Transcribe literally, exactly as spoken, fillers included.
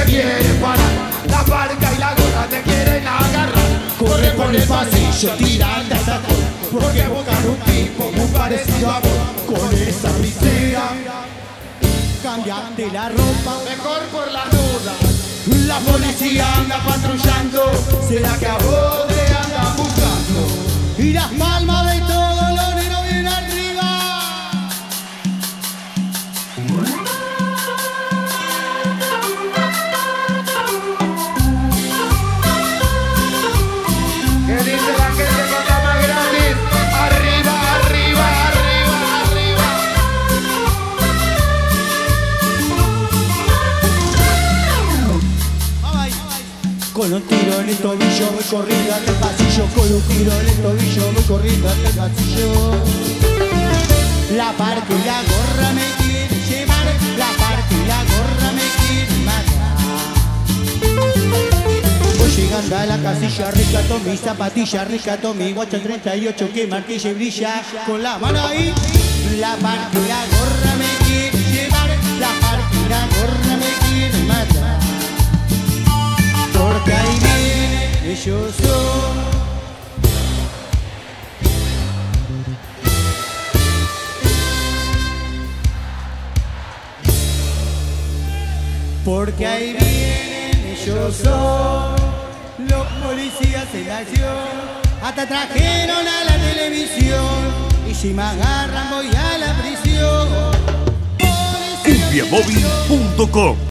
quieren parar. La parca y la gorra te quieren agarrar. Corre por el pasillo tirando a tacón, porque buscan un tipo muy parecido a vos. Con esa visera cambiate la ropa, mejor por la duda. La policía anda patrullando, será que a vos te andan buscando. Y las palmas de todos los negros bien arriba. ¿Qué dice la gente con la más gratis? Arriba, arriba, arriba, arriba. Con un tiro en el tobillo voy corriendo hasta el pasillo. Con un tiro en el tobillo voy corriendo hasta el pasillo. La parca y la gorra me quieren llevar. La parca y la gorra me quieren matar. Voy llegando a la casilla, rescato mi zapatilla, rescato mi guacha treinta y ocho que marquilla y brilla. Con la mano ahí. La parca y la gorra me quieren llevar. La parca y la gorra me quieren matar. Porque ahí vienen ellos son. Porque ahí vienen ellos son. Los policías en acción. Hasta trajeron a la televisión. Y si me agarran voy a la prisión. cumbia móvil punto com